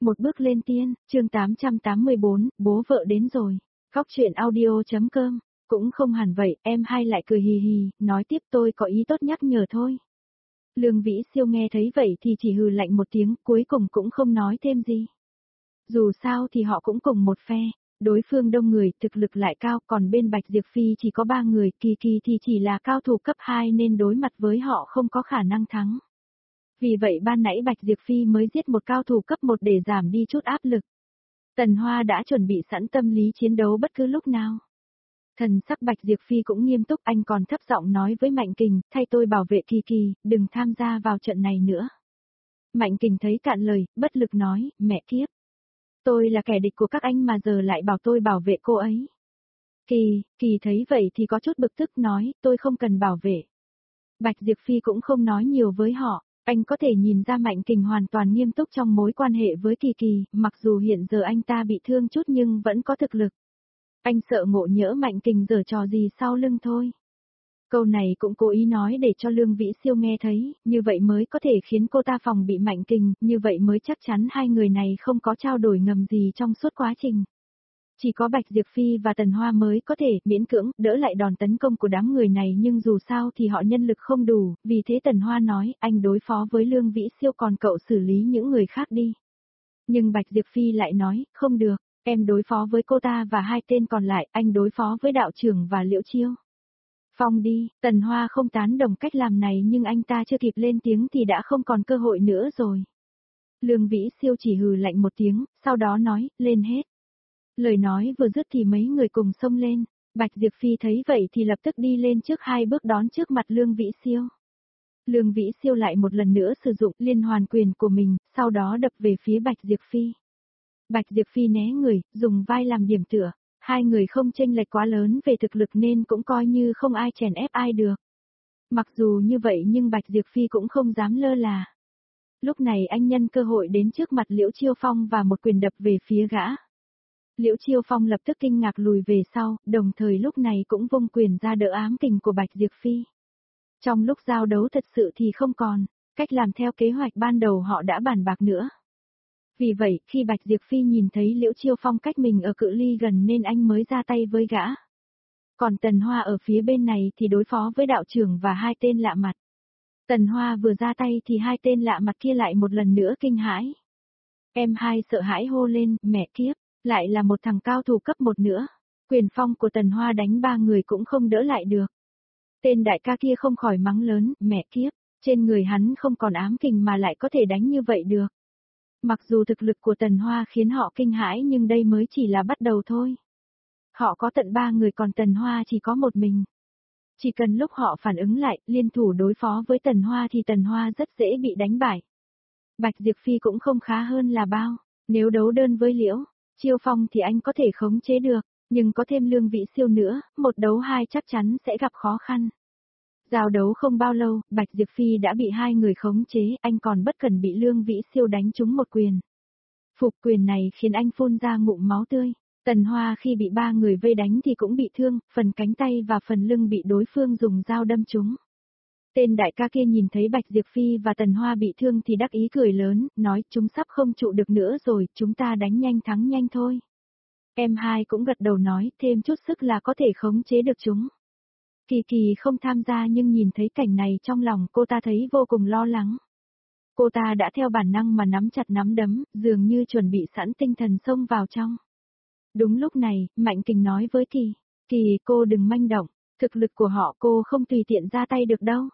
Một bước lên tiên, chương 884, bố vợ đến rồi. Góc truyện audio.com. Cũng không hẳn vậy, em hai lại cười hì hì, nói tiếp tôi có ý tốt nhắc nhở thôi. Lương Vĩ Siêu nghe thấy vậy thì chỉ hừ lạnh một tiếng, cuối cùng cũng không nói thêm gì. Dù sao thì họ cũng cùng một phe, đối phương đông người, thực lực lại cao, còn bên Bạch Diệp Phi chỉ có 3 người, Kỳ Kỳ thì chỉ là cao thủ cấp 2 nên đối mặt với họ không có khả năng thắng. Vì vậy ban nãy Bạch Diệp Phi mới giết một cao thủ cấp 1 để giảm đi chút áp lực. Tần Hoa đã chuẩn bị sẵn tâm lý chiến đấu bất cứ lúc nào. Thần sắc Bạch Diệp Phi cũng nghiêm túc, anh còn thấp giọng nói với Mạnh Kình, thay tôi bảo vệ Kỳ Kỳ, đừng tham gia vào trận này nữa. Mạnh Kình thấy cạn lời, bất lực nói, mẹ kiếp. Tôi là kẻ địch của các anh mà giờ lại bảo tôi bảo vệ cô ấy. Kỳ thấy vậy thì có chút bực tức nói, tôi không cần bảo vệ. Bạch Diệp Phi cũng không nói nhiều với họ, anh có thể nhìn ra Mạnh Kình hoàn toàn nghiêm túc trong mối quan hệ với Kỳ Kỳ, mặc dù hiện giờ anh ta bị thương chút nhưng vẫn có thực lực. Anh sợ ngộ nhỡ Mạnh Kình giở trò gì sau lưng thôi. Câu này cũng cố ý nói để cho Lương Vĩ Siêu nghe thấy, như vậy mới có thể khiến cô ta phòng bị Mạnh Kình, như vậy mới chắc chắn hai người này không có trao đổi ngầm gì trong suốt quá trình. Chỉ có Bạch Diệp Phi và Tần Hoa mới có thể miễn cưỡng đỡ lại đòn tấn công của đám người này, nhưng dù sao thì họ nhân lực không đủ, vì thế Tần Hoa nói anh đối phó với Lương Vĩ Siêu còn cậu xử lý những người khác đi. Nhưng Bạch Diệp Phi lại nói, không được, em đối phó với cô ta và hai tên còn lại, anh đối phó với đạo trưởng và Liễu Chiêu. Phong đi, Tần Hoa không tán đồng cách làm này nhưng anh ta chưa kịp lên tiếng thì đã không còn cơ hội nữa rồi. Lương Vĩ Siêu chỉ hừ lạnh một tiếng, sau đó nói, lên hết. Lời nói vừa dứt thì mấy người cùng xông lên, Bạch Diệp Phi thấy vậy thì lập tức đi lên trước 2 bước đón trước mặt Lương Vĩ Siêu. Lương Vĩ Siêu lại một lần nữa sử dụng liên hoàn quyền của mình, sau đó đập về phía Bạch Diệp Phi. Bạch Diệp Phi né người, dùng vai làm điểm tựa, hai người không chênh lệch quá lớn về thực lực nên cũng coi như không ai chèn ép ai được. Mặc dù như vậy nhưng Bạch Diệp Phi cũng không dám lơ là. Lúc này anh nhân cơ hội đến trước mặt Liễu Chiêu Phong và một quyền đập về phía gã. Liễu Chiêu Phong lập tức kinh ngạc lùi về sau, đồng thời lúc này cũng vung quyền ra đỡ ám kình của Bạch Diệp Phi. Trong lúc giao đấu thật sự thì không còn, cách làm theo kế hoạch ban đầu họ đã bàn bạc nữa. Vì vậy, khi Bạch Diệp Phi nhìn thấy Liễu Chiêu Phong cách mình ở cự ly gần nên anh mới ra tay với gã. Còn Tần Hoa ở phía bên này thì đối phó với đạo trưởng và hai tên lạ mặt. Tần Hoa vừa ra tay thì hai tên lạ mặt kia lại một lần nữa kinh hãi. Em hai sợ hãi hô lên, mẹ kiếp, lại là một thằng cao thủ cấp 1 nữa. Quyền phong của Tần Hoa đánh 3 người cũng không đỡ lại được. Tên đại ca kia không khỏi mắng lớn, mẹ kiếp, trên người hắn không còn ám kình mà lại có thể đánh như vậy được. Mặc dù thực lực của Tần Hoa khiến họ kinh hãi nhưng đây mới chỉ là bắt đầu thôi. Họ có tận 3 người còn Tần Hoa chỉ có một mình. Chỉ cần lúc họ phản ứng lại, liên thủ đối phó với Tần Hoa thì Tần Hoa rất dễ bị đánh bại. Bạch Diệp Phi cũng không khá hơn là bao, nếu đấu đơn với Liễu Chiêu Phong thì anh có thể khống chế được, nhưng có thêm Lương Vĩ Siêu nữa, một đấu hai chắc chắn sẽ gặp khó khăn. Giao đấu không bao lâu, Bạch Diệp Phi đã bị hai người khống chế, anh còn bất cần bị Lương Vĩ Siêu đánh trúng một quyền. Phục quyền này khiến anh phun ra ngụm máu tươi. Tần Hoa khi bị 3 người vây đánh thì cũng bị thương, phần cánh tay và phần lưng bị đối phương dùng dao đâm trúng. Tên đại ca kia nhìn thấy Bạch Diệp Phi và Tần Hoa bị thương thì đắc ý cười lớn, nói chúng sắp không trụ được nữa rồi, chúng ta đánh nhanh thắng nhanh thôi. Em hai cũng gật đầu nói, thêm chút sức là có thể khống chế được chúng. Kỳ Kỳ không tham gia nhưng nhìn thấy cảnh này trong lòng cô ta thấy vô cùng lo lắng. Cô ta đã theo bản năng mà nắm chặt nắm đấm, dường như chuẩn bị sẵn tinh thần xông vào trong. Đúng lúc này, Mạnh Kình nói với Kỳ, cô đừng manh động, thực lực của họ cô không tùy tiện ra tay được đâu.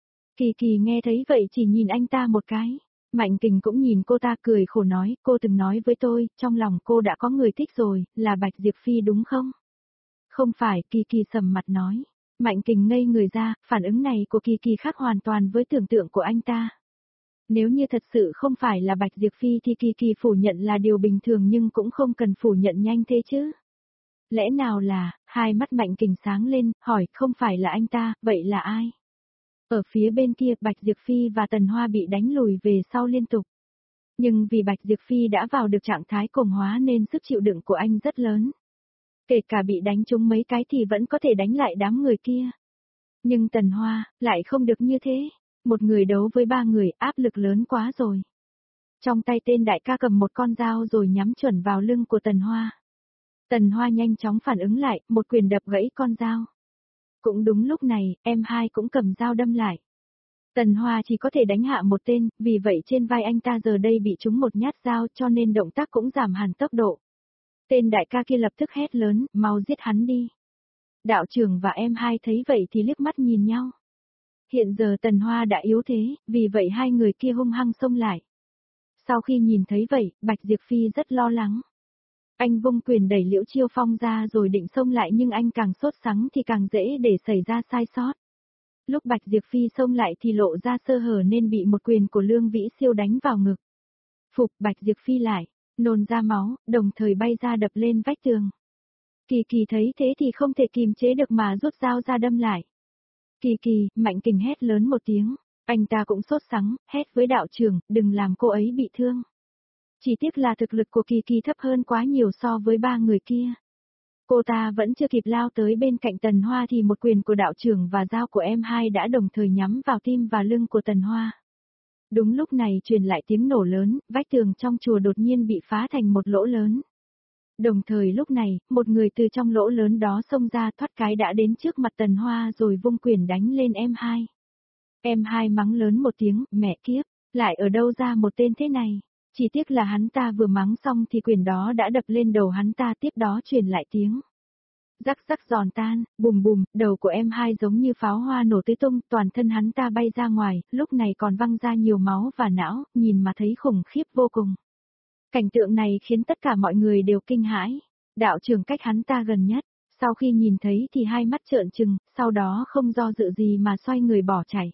Kỳ nghe thấy vậy chỉ nhìn anh ta một cái. Mạnh Kình cũng nhìn cô ta cười khổ nói, cô từng nói với tôi, trong lòng cô đã có người thích rồi, là Bạch Diệp Phi đúng không? Không phải, Kỳ sầm mặt nói. Mạnh Kình ngây người ra, phản ứng này của Kỳ khác hoàn toàn với tưởng tượng của anh ta. Nếu như thật sự không phải là Bạch Diệp Phi thì Kỳ phủ nhận là điều bình thường nhưng cũng không cần phủ nhận nhanh thế chứ. Lẽ nào là, hai mắt Mạnh Kình sáng lên, hỏi, không phải là anh ta, vậy là ai? Ở phía bên kia Bạch Diệp Phi và Tần Hoa bị đánh lùi về sau liên tục. Nhưng vì Bạch Diệp Phi đã vào được trạng thái cường hóa nên sức chịu đựng của anh rất lớn. Kể cả bị đánh trúng mấy cái thì vẫn có thể đánh lại đám người kia. Nhưng Tần Hoa, lại không được như thế. Một người đấu với 3 người, áp lực lớn quá rồi. Trong tay tên đại ca cầm một con dao rồi nhắm chuẩn vào lưng của Tần Hoa. Tần Hoa nhanh chóng phản ứng lại, một quyền đập gãy con dao. Cũng đúng lúc này, em hai cũng cầm dao đâm lại. Tần Hoa chỉ có thể đánh hạ một tên, vì vậy trên vai anh ta giờ đây bị trúng một nhát dao cho nên động tác cũng giảm hẳn tốc độ. Tên đại ca kia lập tức hét lớn, mau giết hắn đi. Đạo trưởng và em hai thấy vậy thì liếc mắt nhìn nhau. Hiện giờ Tần Hoa đã yếu thế, vì vậy hai người kia hung hăng xông lại. Sau khi nhìn thấy vậy, Bạch Diệp Phi rất lo lắng. Anh vung quyền đẩy Liễu Chiêu Phong ra rồi định xông lại nhưng anh càng sốt sắng thì càng dễ để xảy ra sai sót. Lúc Bạch Diệp Phi xông lại thì lộ ra sơ hở nên bị một quyền của Lương Vĩ Siêu đánh vào ngực. Phục Bạch Diệp Phi lại, nôn ra máu, đồng thời bay ra đập lên vách tường. Kỳ Kỳ thấy thế thì không thể kìm chế được mà rút dao ra đâm lại. Kỳ Kỳ, Mạnh Kình hét lớn một tiếng, anh ta cũng sốt sắng, hét với đạo trưởng, đừng làm cô ấy bị thương. Chỉ tiếc là thực lực của Kỳ Kỳ thấp hơn quá nhiều so với ba người kia. Cô ta vẫn chưa kịp lao tới bên cạnh Tần Hoa thì một quyền của đạo trưởng và dao của em hai đã đồng thời nhắm vào tim và lưng của Tần Hoa. Đúng lúc này truyền lại tiếng nổ lớn, vách tường trong chùa đột nhiên bị phá thành một lỗ lớn. Đồng thời lúc này, một người từ trong lỗ lớn đó xông ra thoát cái đã đến trước mặt Tần Hoa rồi vung quyền đánh lên em hai. Em hai mắng lớn một tiếng, mẹ kiếp, lại ở đâu ra một tên thế này. Chỉ tiếc là hắn ta vừa mắng xong thì quyền đó đã đập lên đầu hắn ta, tiếp đó truyền lại tiếng rắc rắc giòn tan, bùm bùm, đầu của em hai giống như pháo hoa nổ tứ tung, toàn thân hắn ta bay ra ngoài, lúc này còn văng ra nhiều máu và não, nhìn mà thấy khủng khiếp vô cùng. Cảnh tượng này khiến tất cả mọi người đều kinh hãi. Đạo trưởng cách hắn ta gần nhất, sau khi nhìn thấy thì hai mắt trợn trừng, sau đó không do dự gì mà xoay người bỏ chạy.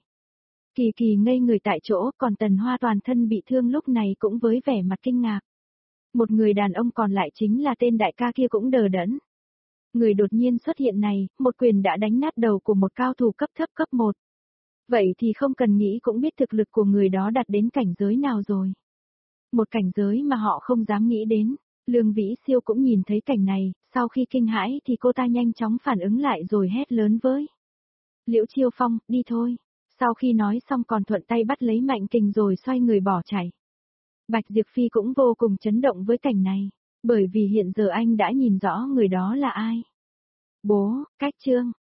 Kỳ Kỳ ngây người tại chỗ, còn Tần Hoa toàn thân bị thương lúc này cũng với vẻ mặt kinh ngạc. Một người đàn ông còn lại chính là tên đại ca kia cũng đờ đẫn. Người đột nhiên xuất hiện này, một quyền đã đánh nát đầu của một cao thủ cấp thấp cấp 1. Vậy thì không cần nghĩ cũng biết thực lực của người đó đạt đến cảnh giới nào rồi. Một cảnh giới mà họ không dám nghĩ đến. Lương Vĩ Siêu cũng nhìn thấy cảnh này, sau khi kinh hãi thì cô ta nhanh chóng phản ứng lại rồi hét lớn với Liễu Chiêu Phong, đi thôi. Sau khi nói xong còn thuận tay bắt lấy Mạnh Kình rồi xoay người bỏ chạy. Bạch Diệp Phi cũng vô cùng chấn động với cảnh này, bởi vì hiện giờ anh đã nhìn rõ người đó là ai. Bố, cách chương.